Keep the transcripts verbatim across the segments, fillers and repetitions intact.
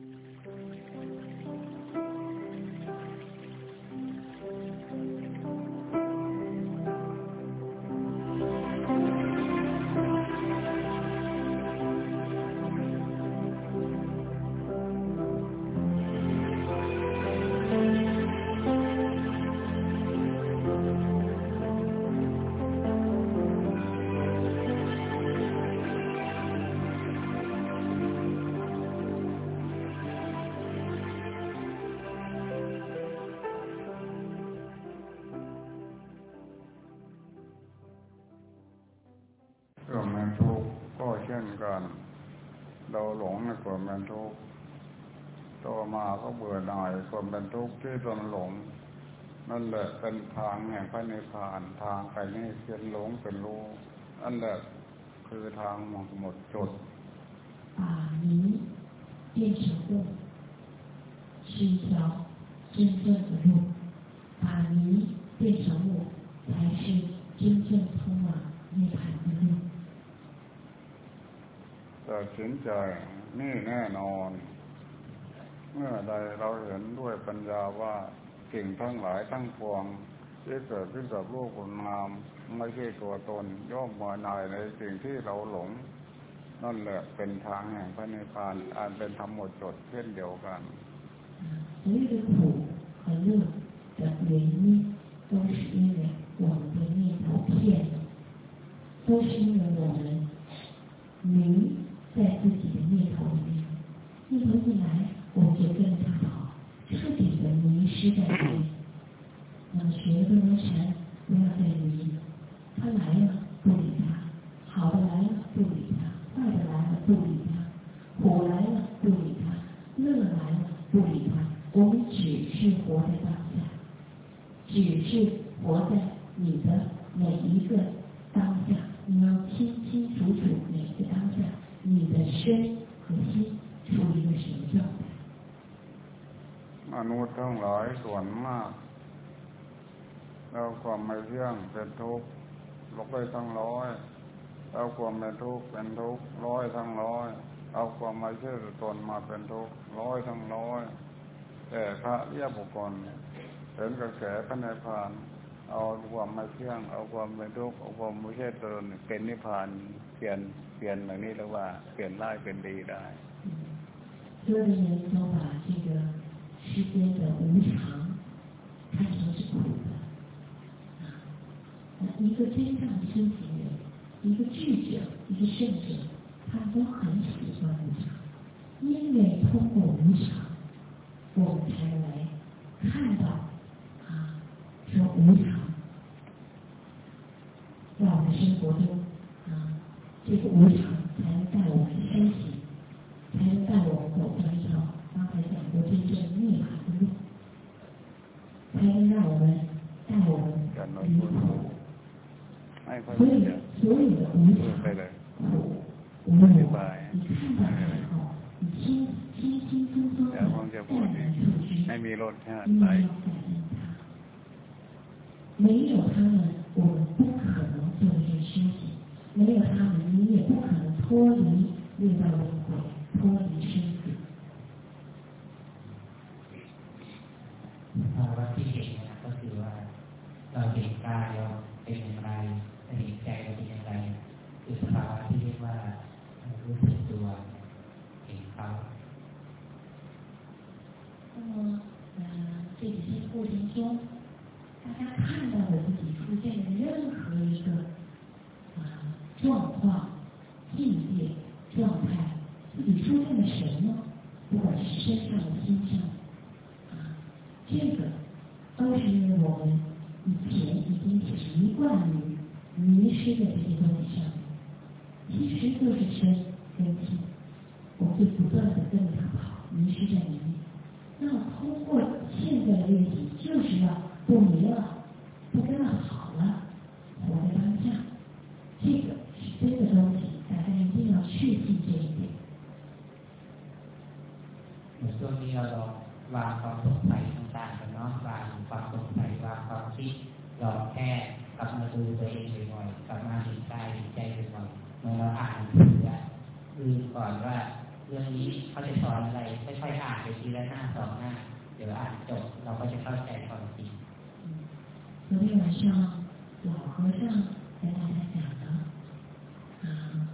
กันเราหลงในความเป็นทุกข์ต่อมาก็เบื่อหน่ายความเป็นทุกข์ที่เราหลงนั่นแหละเป็นทางแห่งพระนิพพานทางไปนี่เพียนหลงเป็นรู้นั่นแหละคือทางหมดจด把迷变成悟是一条真正的路，把迷变成悟才是真正通往涅槃的路。 ตัดสินใจนี่แน่นอนเมื่อใดเราเห็นด้วยปัญญาว่าสิ่งทั้งหลายทั้งปวงที่เกิดขึ้นกับรูปนามไม่ใช่ตัวตนย่อมมาในในสิ่งที่เราหลงนั่นแหละเป็นทางแห่งพระนิพพานอันเป็นธรรมหมดจดเช่นเดียวกัน所有的苦和乐的原因都是因为我们的念头骗了，都是因为我们迷在自己的念头里面，念头一来我们就跟着它跑，彻底的迷失在里面。那么学了多禅，不要再迷，它来了不理它，好的来了不理它，坏的来了不理它，苦来了不理它，乐来了不理它，我们只是活在当下，只是活在你的每一个当下，你要清清楚楚每一个当下，你的身和心处于一个什么状态？ มนุษย์ทั้งหลายส่วนมากเราความไม่เที่ยงเป็นทุกข์ร้อยทั้งร้อยเอาความเป็นทุกข์เป็นทุกข์ร้อยทั้งร้อยเอาความไม่เชื่อตนมาเป็นทุกข์ร้อยทั้งร้อยแต่พระเรียบุคคลเห็นกระแสพระนิพพานเอาความไม่เที่ยงเอาความเป็นทุกข์เอาความไม่เชื่อตนเป็นนิพพานเปลี่ยนเปลี่ยนแบบนี้แล้วว่าเปลี่ยนร้ายเป็นดีได้所有的人都把这个世间的无常看成是苦的啊，一个真正的修行人，一个智者，一个圣者，他们都很喜欢无常，因为通过无常，我们才来看到啊，说无常在我们生活中啊，这个无常才能带我们修行，才能带我们走上一条刚才讲过真正涅槃的路，才能让我们带我们离苦。所以所有的无常苦无我，你看到的时候，你轻轻轻松松的淡然处之，因为要感恩它。没有他们，我们不可能做这些修行；没有他们，你也不可能脱离六道轮回，脱离生死。 ภาวะที่เห็นนะครับก็คือว่าเราเห็นกายเราเป็นอย่างไรเห็นใจเราเป็นอย่างไรคือสภาวะที่เรียกว่ารู้สึกตัวเห็นเขา那么，呃，这几天过程中，大家看到了自己出现的任何一个啊状况、境界、状态，自己出现了什么，不管是身上的、心上的，啊，这个都是因为我们以前已经习惯于迷失在这些东西上面，其实就是身跟心，我们就不断的跟着它跑，迷失在里面。那么通过现在的练习，就是要不迷了，不跟了好了，活在当下，这个是真的东西，大家一定要确信这一点。 ช่วงนี้เราลองวางความสงสัยต่างๆกันเนาะวางความสงสัยวางความคิดลองแค่กลับมาดูตัวเองบ่อยๆกลับมาเห็นกายเห็นใจบ่อยๆเมื่อเราอ่านถือลืมก่อนว่าเรื่องนี้เขาจะสอนอะไรค่อยๆอ่านไปทีละหน้าสองหน้าเดี๋ยวอ่านจบเราก็จะเข้าใจความจริง昨天晚上老和尚跟大家讲的啊，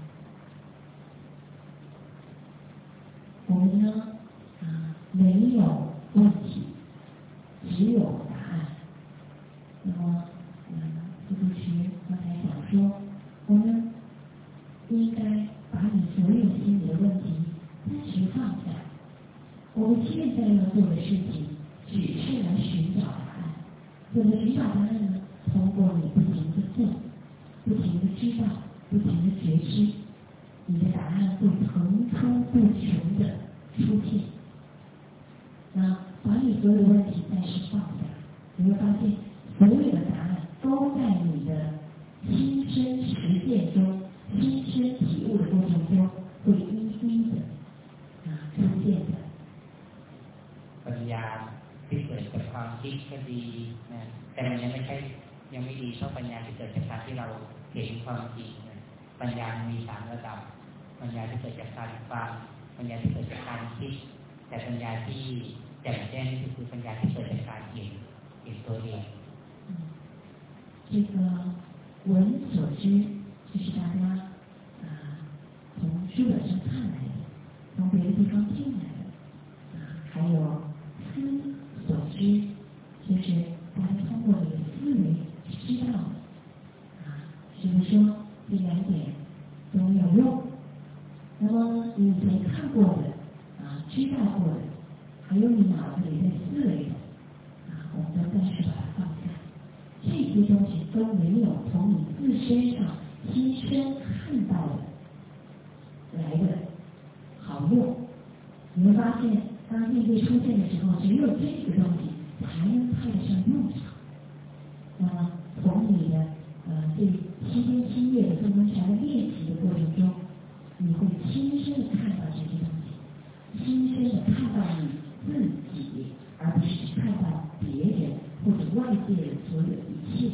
我们呢啊没有问题，只有答案。那么，嗯，这个是刚才讲说，我们应该把你所有心里的问题暂时放下。我们现在要做的事情，只是来寻找答案。怎么寻找答案呢？通过你不停的做，不停的知道，不停的觉知，你的答案会层出不穷的出现。那把你所有问题暂时放下，你会发现所有的答案都在你的亲身实践中、亲身体悟的过程中，会一一的啊出现的。 ปัญญาที่เกิดจากความคิดก็ดีนะแต่มันยังไม่ใช่ยังไม่ดีเท่าปัญญาที่เกิดจากการที่เราเห็นความจริงนะปัญญามีสามระดับปัญญาที่เกิดจากการฟังปัญญาที่เกิดจากการคิดแต่ปัญญาที่แจ่มแจ้งนี่คือปัญญาที่เกิดจากการเห็นเห็นตัวเอง这个闻所知就是大家啊从书本上看来的，从别的地方听来的啊，还有思所知，就是大家通过你的思维知道的啊。所以说这两点都有用。那么你以前看过的啊，知道过的，还有你脑子里在思维的啊，我们都暂时把它放下。这些东西都没有从你自身上亲身看到的来的好用。你会发现，当应对出现的时候，只有这个东西才能派得上用场。那么，从你的呃这七天七夜的宗宗禅的练习的过程中，你会亲身的看到这些东西，亲身的看到你自己，而不是看到别人或者外界的所有一切。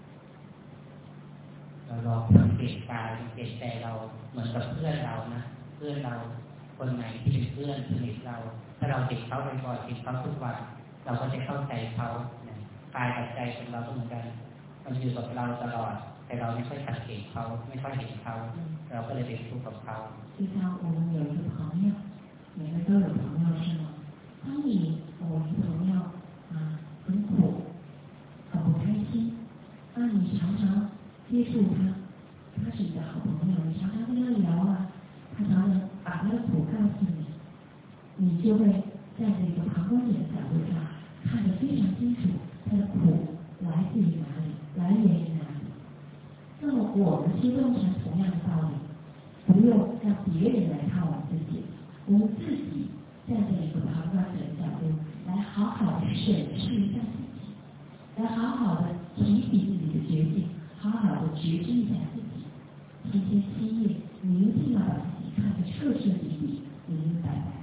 เราลองสังเกตกายสังเกตใจเราเหมือนกับเพื่อนเรานะเพื่อนเราคนไหนที่เป็นเพื่อนสนิทเราถ้าเราติดเขาบ่อยๆติดเขาทุกวันเราก็จะเข้าใจเขากายกับใจของเราก็เหมือนกันมันอยู่กับเราตลอดแต่เราไม่ค่อยสังเกตเขาไม่ค่อยเห็นเขาเราก็เลยเป็นทุกข์กับเขา就像我们有一个朋友，每个人都有朋友是吗？当你我们朋友啊很苦，很不开心，那你常常接触他，他是你的好朋友，你常常跟他聊啊，他常常把他的苦告诉你，你就会站在一个旁观者的角度上看得非常清楚，他的苦来自于哪里，来源于哪里。那么我们修动禅同样的道理，不用让别人来看我们自己，我们自己站在一个旁观者的角度来好好的审视一下自己，来好好的提起自己的觉性，好好的觉知一下自己。七天七夜，你一定要把自己看得彻彻底底、明明白白。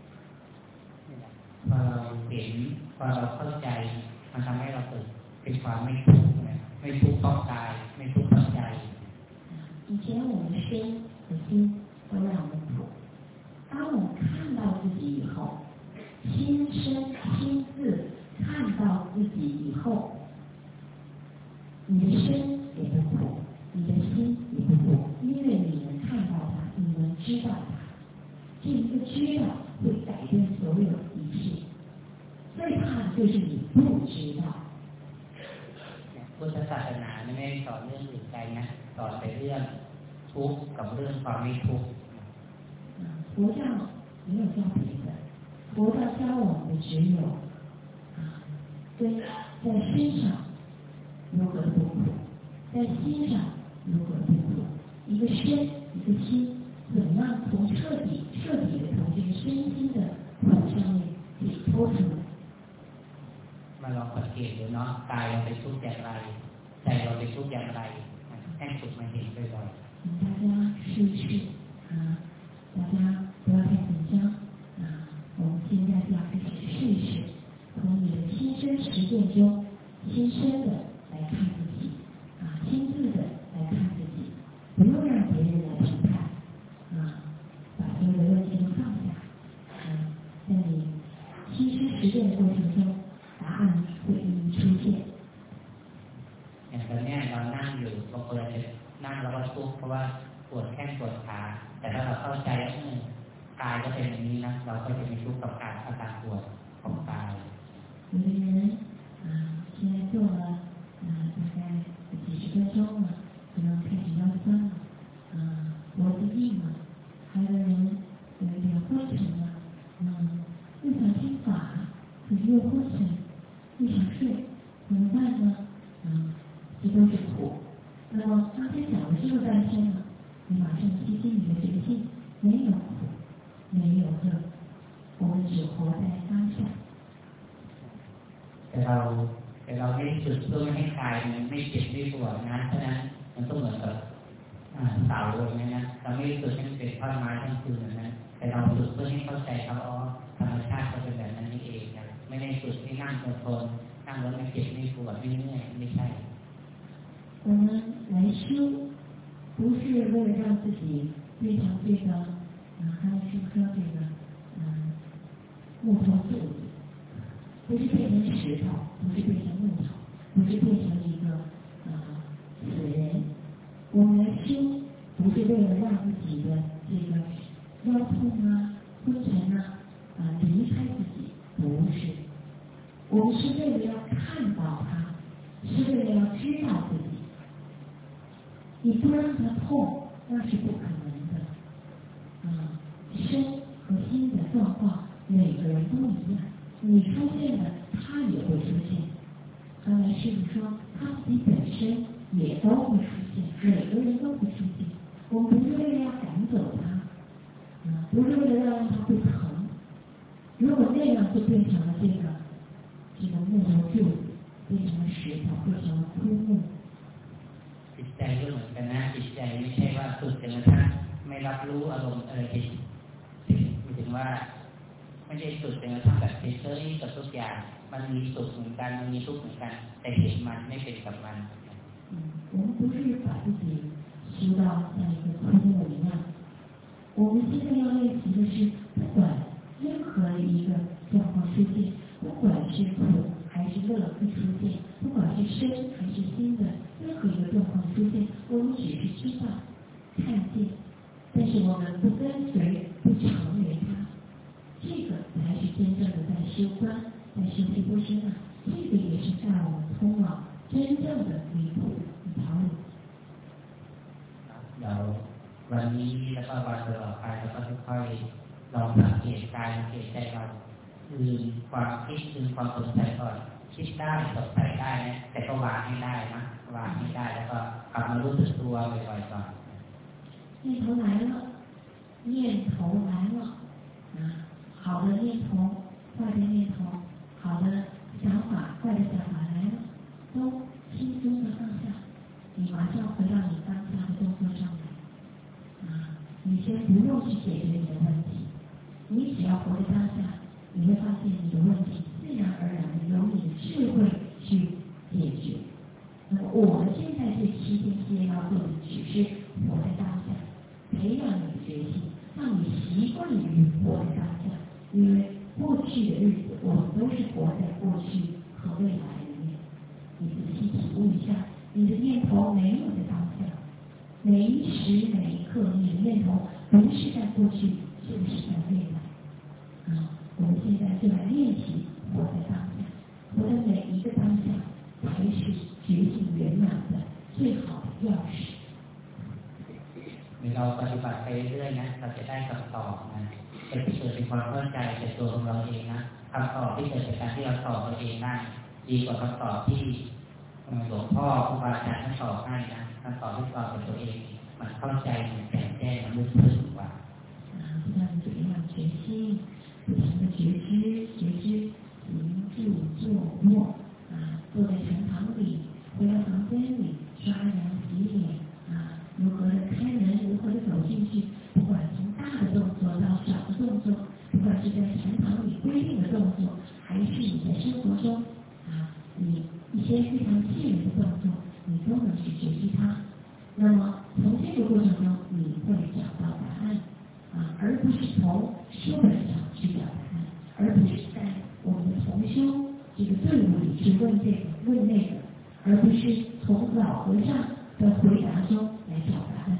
พอเราเห็นพอเราเข้าใจมันทำให้เราเกิดเป็นความไม่ทุกข์ไม่ทุกข์เพราะกายไม่ทุกข์เพราะใจ以前我们身和心都让我们苦，当我们看到自己以后，亲身亲自看到自己以后，你的身也不苦，你的心也不苦，因为你能看到它，你能知道它。这一个知道会改变所有一切。最怕的就是你不知道。 พุทธศาสนาไม่ได้สอนเรื่องอื่นไกลนะสอนแต่เรื่องทุกข์กับเรื่องความไม่ทุกข์佛教没有教别的，佛教教我们的只有啊，跟在身上如何不苦，在心上如何不苦，一个身一个心，怎样从彻底彻底的从这个身心的苦上面解脱出来。 มาลองสังเกตดูเนาะกายเราเป็นทุกข์อย่างไรใจเราเป็นทุกข์อย่างไรให้ฝึกมาเห็นบ่อยๆ大家试一试啊，大家不要太紧张啊，我们现在就要开始试一试，从你的亲身实践中，亲身的来看自己啊，亲自的来看自己，不用让别人来评判啊，把所有的问题都放ราะว่าปวดแข้งปวดขาแต่ถ้าเราเข้าใจว่ากายก็เป็นอย่างนี้นะเราก็จะไม่ทุกข์กับการอาการปวดของกาย有的人啊，现在做了啊大概几十分钟了，可能开始腰酸了，啊脖子硬了，还有的人有一点昏沉了，嗯，又想听法，可是又昏沉，又想睡，怎么办呢？啊，这都是苦。那么刚才讲的这个半天呢，你马上提起你的决心，没有苦，没有乐，我们只活在当下。 แต่เราแต่เราไม่ฝึกเพื่อไม่ให้กายมันไม่เจ็บไม่ปวดนะเพราะนั้นมันก็เหมือนกับเสาอย่างนี้นะเราไม่ฝึกให้มันเป็นท่อนไม้ทั้งคืนนะแต่เราฝึกเพื่อให้เข้าใจเขาอ๋อธรรมชาติก็เป็นแบบนั้นนี่เองนะไม่ได้ฝึกให้นั่งทนนั่งแล้วไม่เจ็บไม่ปวดไม่เหนื่อยไม่ใช่我们来修不是为了让自己变成这个啊刚才是说这个嗯木头柱子不是变成石头不是变成木头不是变成一个啊死人我们来修不是为了让自己的这个腰痛啊昏沉啊啊离开自己不是我们是为了要看到它是为了要知道自己你不让它痛那是不可能的啊身和心的状况每个人都一样你出现了它也会出现刚才师父说他自己本身也都会出现每个人都会出现我们不是为了要赶走它啊不是为了要让它不疼如果那样就变成了这个这个木头柱子变成了石头变成了枯木จิตใจก็เหมือนกันนะจิตใจไม่ใช่ว่าฝึกจนกระทั่งไม่รับรู้อารมณ์อะไรผิดหมายถึงว่าไม่ได้ฝึกจนกระทั่งแบบเฉยๆกับทุกอย่างมันมีสุขเหมือนกันมันมีทุกข์เหมือนกันแต่เห็นมันไม่เป็นกับมัน我们不是把自己修到像一个枯木一样我们现在要练习的是不管任何一个状况出现不管是苦还是乐会出现不管是身还是心的任何一个状况出现我们只是知道看见但是我们不跟随不成为它这个才是真正的在修观在修习波身啊这个也是带我们通往真正的离苦一条路เดี๋ยววันนี้แล้วก็วันต่อไปแล้วก็ค่อยๆลองสังเกตกายสังเกตใจเราลืมความคิดลืมความสงสัยก่อนคิดได้สงสัยได้นะแต่ก็วางให้ได้นะวางให้ได้แล้วก็กลับมารู้สึกตัวบ่อยๆก่อน念头来了念头来了啊好的念头坏的念头好的想法坏的想法来了都轻松的放下你马上回到你当下的动作上来啊你先不用去解决你的问题你只要活在当下你会发现你的问题自然而然的由你的智慧去解决那么我们现在这七天期间要做的只是活在当下培养你的决心让你习惯于活在当下因为过去的日子我们都是活在过去和未来里面你仔细体悟一下你的念头没有在当下每一时每一刻你的念头不是在过去就是在未来啊我们现在就来练习活在当下活在每一个当下才是觉醒圆满的最好的钥匙เราปฏิบัติไปเรื่อยๆนะเราจะได้คำตอบนะจะเกิดเป็นความเข้าใจจากตัวของเราเองนะคำตอบที่เกิดจากการที่เราตอบตัวเองได้ดีกว่าคำตอบที่หลวงพ่อครูบาอาจารย์ท่านตอบให้นะคำตอบที่ตอบจากตัวเองมันเข้าใจมันแจ่มแจ้งมันลึกซึ้งกว่า不断的怎么样决心不停的觉知觉知行住坐卧啊坐在禅堂里回到房间里刷牙洗脸啊如何的开门如何的走进去不管从大的动作到小的动作不管是在禅堂里规定的动作还是你在生活中啊你一些非常细微的动作你都能去学习它那么从这个过程中你会找到答案啊而不是从书本上去找答案而不是在我们的同修这个队伍里去问这个问那个而不是从老和尚的回答中来找答案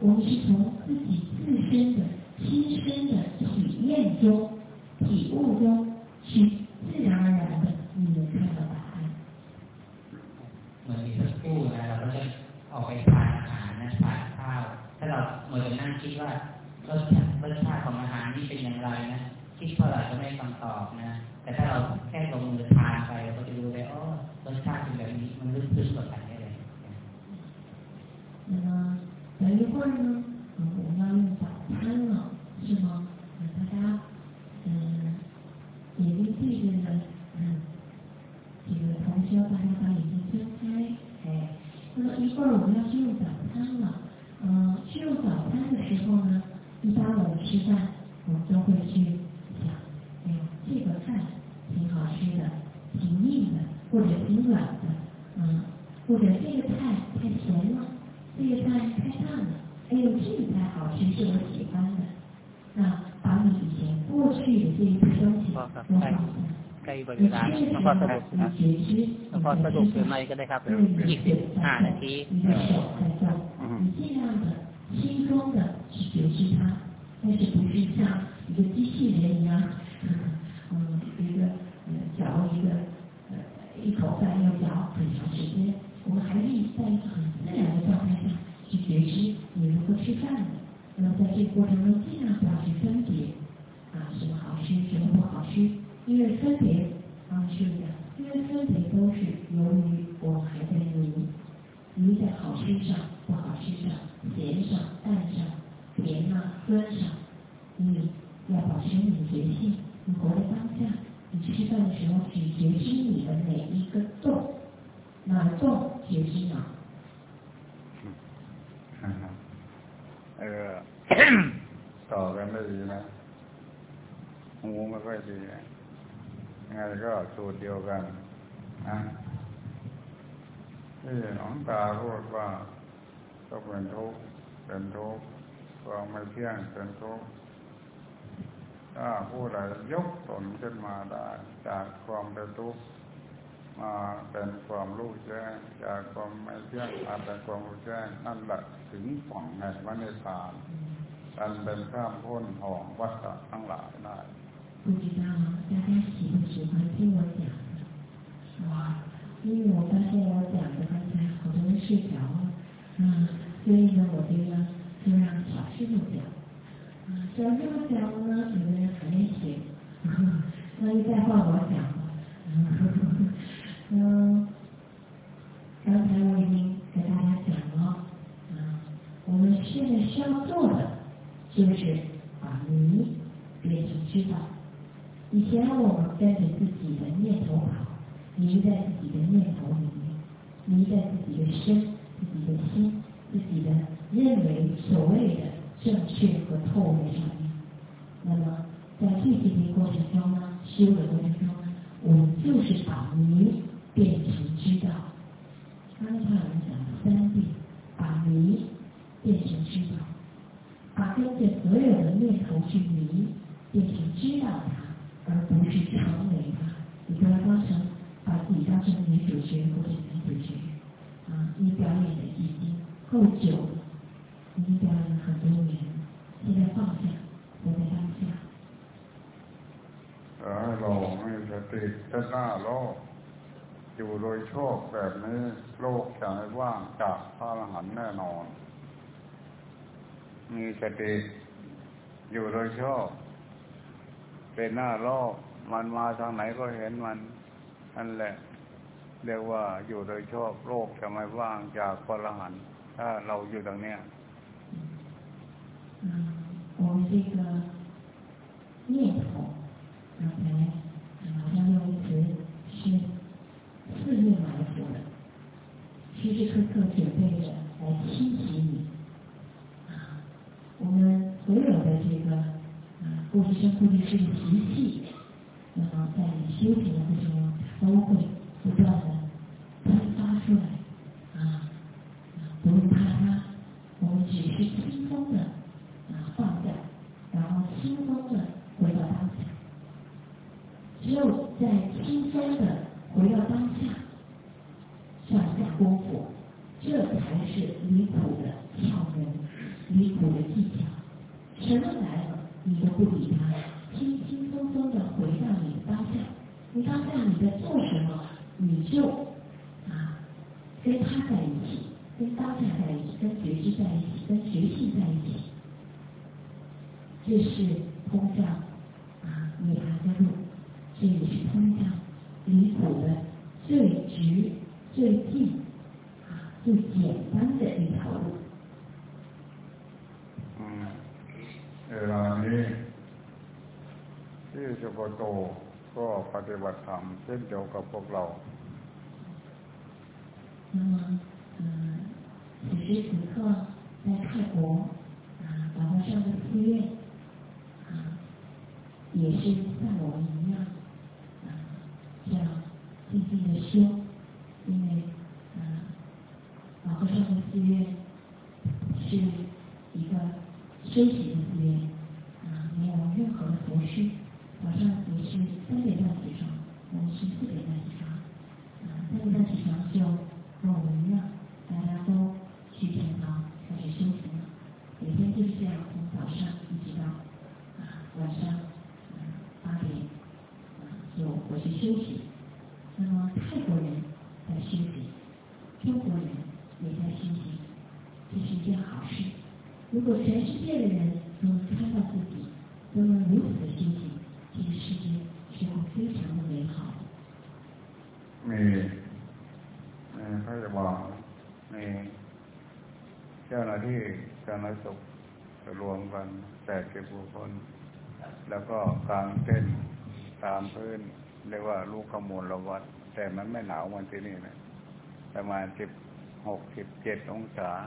我们是从自己自身的亲身的体验中、体悟中，去自然而然的你能看到答案。 เหมือนมีสักครู่นะเราก็จะออกไปทานอาหารนะทานข้าวถ้าเราเหมือนนั่งคิดว่ารสชาติรสชาติของอาหารนี่เป็นอย่างไรนะคิดเท่าไหร่ก็ไม่คำตอบนะแต่ถ้าเราแค่ลงมือทานไปเราก็จะรู้เลยอ๋อรสชาติเป็นแบบนี้มันลึกซึ้งกว่ากันได้เลย那么等一会儿呢，我们要用早餐了，是吗？大家嗯眼睛闭着的，嗯，几个同学大家把眼睛睁开，哎，那么一会儿我们要去用早餐了，嗯，去用早餐的时候呢，一般我们吃饭，我们都会去想，哎呦，这个饭挺好吃的，挺硬的，或者挺软的，嗯，或者这个菜太咸了。这个菜太淡了，哎呦，这个菜好吃是我喜欢的。那把你以前过去的这一批东西都放下。 ใกล้เวลาแล้วหลวงพ่อสรุปนะหลวงพ่อสรุปหรือไม่ก็ได้ครับยี่สิบห้านาที你的手在动，你尽量的轻松的去觉知它，但是不是像一个机器人一样，嗯，一个呃嚼一个呃一口饭要嚼很长时间。我们还是在一个很自然的状态下去觉知你如何吃饭的。那么在这个过程中，尽量不要去分别啊，什么好吃，什么不好吃，因为分别啊是的，因为分别都是由于我们还在迷，迷在好吃上、不好吃上、咸上、淡上、甜上、酸上。你要保持敏觉性，你活在当下，你吃饭的时候只觉知你的每一个动。哪儿动觉知哪儿。 เออ ต่อกันได้ดีนะหูไม่ค่อยดียังไงก็สูตรเดียวกันนะที่หลวงตาพูดว่าก็เป็นทุกข์เป็นทุกข์ความไม่เที่ยงเป็นทุกข์ถ้าผู้ใดยกตนขึ้นมาได้จากความเป็นทุกข์มาเป็นความรู้แจ้งจากความไม่เที่ยงมาเป็นความรู้แจ้งนั่นแหละถึงฝั่งแห่งพระนิพพานอันเป็นข้ามพ้นห่วงวัฏทั้งหลายได้不知道大家喜不喜欢听我讲的？哇，因为我发现我讲的刚才好多人睡着了，嗯，所以呢，我觉得就让小师傅讲。啊，小师傅讲呢，有的人还没醒，那就再换我讲了。嗯，刚才我已经给大家讲了，嗯，我们现在需要做的就是把迷变成知道。以前我们跟着自己的念头跑，迷在自己的念头里面，迷在自己的身、自己的心、自己的认为所谓的正确和透明上面。那么在这几天过程中呢，修的过程中呢，我们就是把迷变成知道。刚才我们讲了三遍，把迷变成知道，把跟着所有的念头去迷变成知道它，而不是成为它。你不要当成把自己当成女主角或者男主角啊！你表演的已经够久了，已经表演了很多年了，现在放下，活在当下。 เออเราไม่สติจะหน้าโลกอยู่โดยชอบแบบนี้โลกจะไม่ว่างจากพระอรหันต์แน่นอนมีสติอยู่โดยชอบเป็นหน้าโลกมันมาทางไหนก็เห็นมันนั่นแหละเรียกว่าอยู่โดยชอบโลกจะไม่ว่างจากพระอรหันต์ถ้าเราอยู่ตรงเนี้ย嗯，我们这个念头刚才好像用词是四面埋伏的，时时刻刻准备着来侵袭你。啊，我们所有的这个啊过去生过去世的习气，那么在你修行的过程中，它都会不断的喷发出来。啊，不用怕它，我们只是轻松的啊放下，然后轻松的回到当下。只有在轻松的回到当下，上下功夫，这才是离苦的窍门，离离苦的技巧。什么来了，你都不理他，轻轻松松的回到你的当下。你当下你在做什么，你就啊跟他在一起，跟当下在一起，跟觉知在一起，跟觉性在一起。这是通向啊涅槃的路，这也是通向离苦的最直、最近、啊最简单的一条路。 嗯，เวลานี้ที่สุโขทัยก็ปฏิบัติธรรมเช่นเดียวกับพวกเรา那么，嗯，此时此刻在泰国啊，老和尚的寺院啊，也是像我们一样啊，这样静静的修，因为啊，老和尚的寺院是一个修行的寺院啊，没有任何的佛事。早上也是三点半起床，我们是四点半起床，啊，三点半起床就跟我们一样，大家都去天堂开始修行了。每天就是这样，从早上一直到啊晚上啊八点啊就回去休息。那么泰国人在修行，中国人也在修行，这是一件好事。如果全世界的人都能看到自己，都能如此的修行，这个世界是会非常的美好。 มีมีพยาบาลมีเจ้าหน้าที่สาธารณสุขรวมกันแปดสิบกว่าคนแล้วก็กางเต้นตามพื้นเรียกว่าลูกขมูลวัดแต่มันไม่หนาวเหมือนที่นี่นะประมาณสิบหกสิบเจ็ดองศา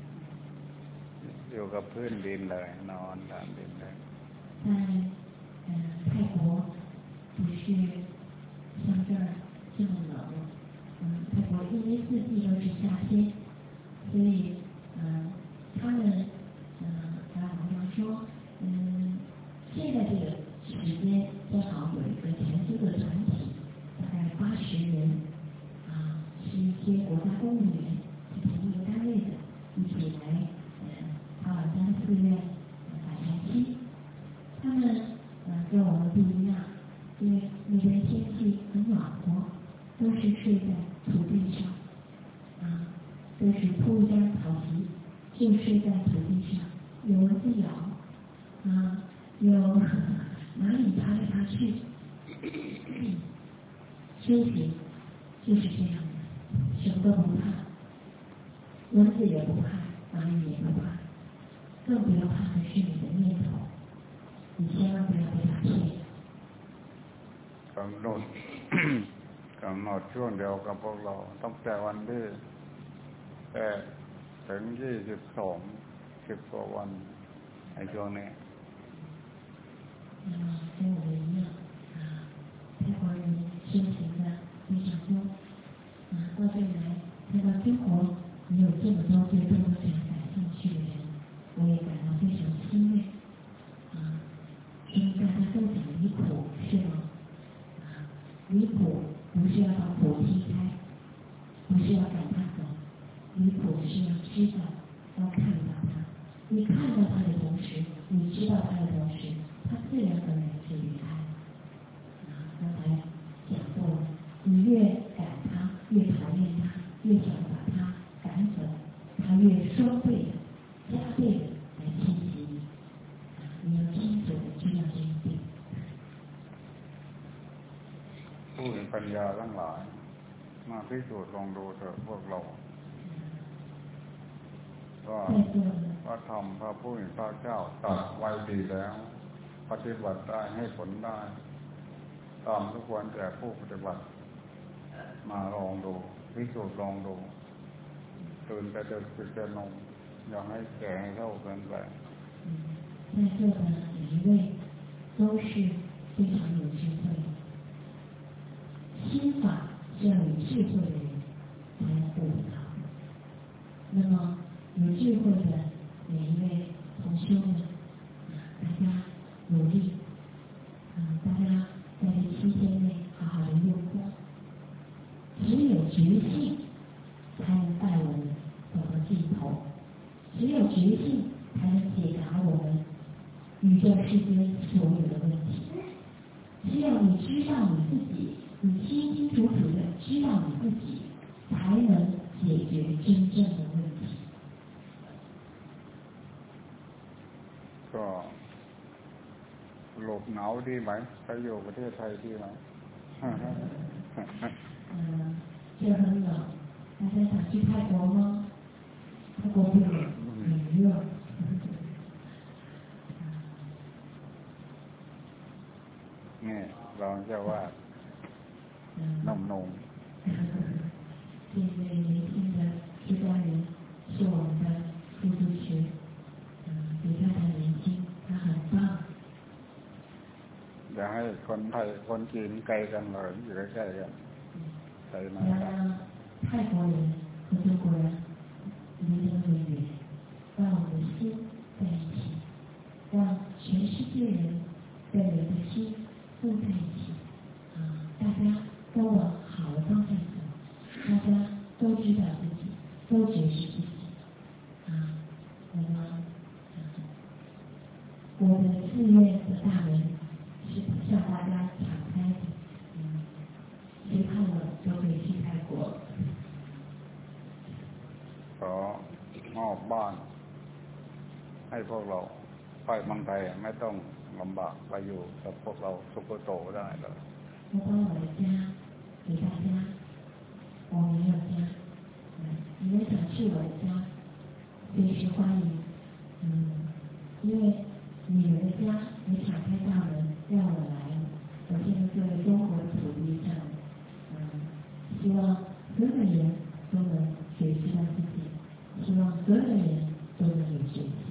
อยู่กับพื้นดินเลยนอนตามดินเลย在呃泰国不是像这儿这么冷，嗯，泰国一年四季都是夏天，所以嗯，他们嗯，他好像说，嗯，现在这个时间正好有一个全苏的团体，大概八十人，啊，是一些国家公务员，是同一个单位的，一起来呃塔瓦山寺院打禅期。他们呃跟我们不一样，因为那边天气很暖和，都是睡在土地上，啊，都是铺一张草席，就睡在土地上，有蚊子咬，啊，有蚂蚁爬来爬去，修行就是这样的，什么都不怕，蚊子也不怕，蚂蚁也不怕，更不要怕的是你的念头。你千万不要被他骗。 กำหนด กำหนดช่วงเดียวกับพวกเราต้องแต่วันที่แค่ถึงยี่สิบสองสิบกว่าวันในช่วงนี้那么跟我们一样啊，泰国人修行的非常多啊，到这里来看到中国也有这么多对中国禅感兴趣的人，我也感到非常欣慰啊。因为大家都讲离苦是吗？啊，离苦不是要把苦踢开，不是要赶他走，离苦是要知道，要看到他。你看到他的同时，你知道他的同时，他自然而然就离开。啊，刚才讲过了，你越赶他，越讨厌他，越想把他赶走，他越双倍的、加倍的来侵袭你。你要清楚的知道这一点。 ผู้มีปัญญาทั้งหลายมาพิสูจน์ลองดูเถอะพวกเราว่าพระธรรมพระผู้มีพระเจ้าตรัสไว้ดีแล้วปฏิบัติได้ให้ผลได้ตามทุกวันแก่ผู้ปฏิบัติมาลองดูพิสูจน์ลองดูตื่นแต่เด็กตื่นแต่นมอย่าให้แก่ให้เท่าเกินไป在座的每一位都是非常有智慧的，心法是要有智慧的人才能悟到。那么有智慧的每一位同修们，大家努力，嗯，大家在这七天内好好的用功。只有觉性才能带我们走到尽头，只有觉性才才能解答我们宇宙世间所有的问题。只有你知道你自己，你清清楚楚的知道你自己，才能解决真正的问题。 ก็หลบหนาวดีไหมไปอยู่ประเทศไทยดีไหม嗯，这很冷，大家想去泰国吗？泰国不冷，很热。 นี่เราจะว่านุ่มๆ这位年轻的出家人是我们的副主持，嗯，比他还年轻，他很棒。 อย่าให้คนไทยคนจีนไกลกันเลยอยู่ใกล้ๆกันใช่ไหมครับ泰国人和中国人离得那么远，让我们的心在一起，让全世界人的人的心都在一起，啊，大家都往好的方向走，大家都知道自己，都觉知自己，啊，那么，我的寺院的大门是向大家敞开的，嗯，谁看了都可以去泰国。 ขอมอบบ้านให้พวกเราไปเมืองไทยไม่ต้องลำบากไปอยู่กับพวกเราสุขโตได้เลย我把我的家给大家，我没有家，你们想去我的家，随时欢迎，嗯，因为你们的家也敞开大门让我来，我现在作为中国的土地上，嗯，希望所有人都能觉知到自己，希望所有人都能有觉知。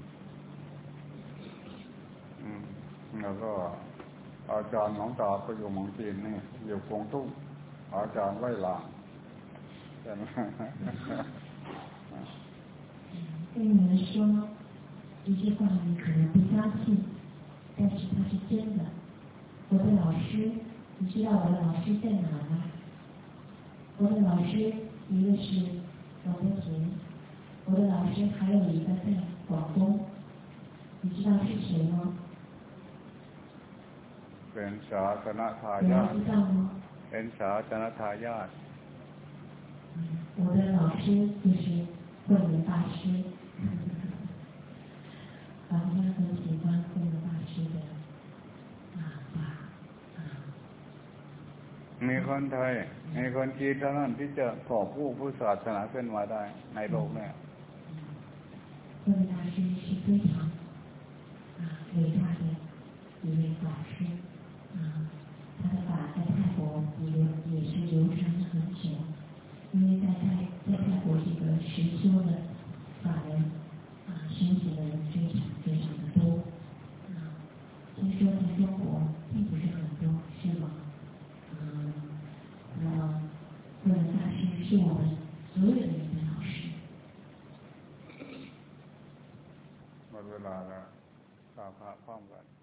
อืมแล้วก็อาจารย์น้องตาไปอยู่เมืองจีนนี่อยู่กวงตุ้งอาจารย์ไล่หลางใช่ไหม跟你们说一句话，你可能不相信，但是它是真的。我的老师，你知道我的老师在哪吗？我的老师一个是王德勤，我的老师还有一个在广东，你知道是谁吗？ เป็นศาสนทายาท知道吗？ เป็นศาสนทายาท我的老师就是慧能大师，大家都喜欢慧能大师的啊法啊。 มีคนไทยมีคนจีนเท่านั้นที่จะก่อผู้ผู้ศาสนาขึ้นมาได้ในโลกนี้慧能大师是非常啊伟大的一位法师啊，他的法在泰国也也是流传了很久，因为在泰在泰国这个实修的法人啊修行的人非常非常的多啊，听说在中国并不是很多，是吗？嗯，那么慧能大师是我们所有的人的老师。 หมดเวลาแล้วกราบพระพร้อมกัน